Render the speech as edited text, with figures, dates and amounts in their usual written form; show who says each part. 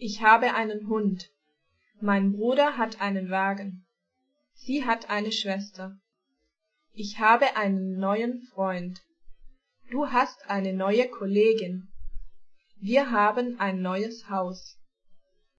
Speaker 1: Ich habe einen Hund. Mein Bruder hat einen Wagen. Sie hat eine Schwester. Ich habe einen neuen Freund. Du hast eine neue Kollegin. Wir haben ein neues Haus.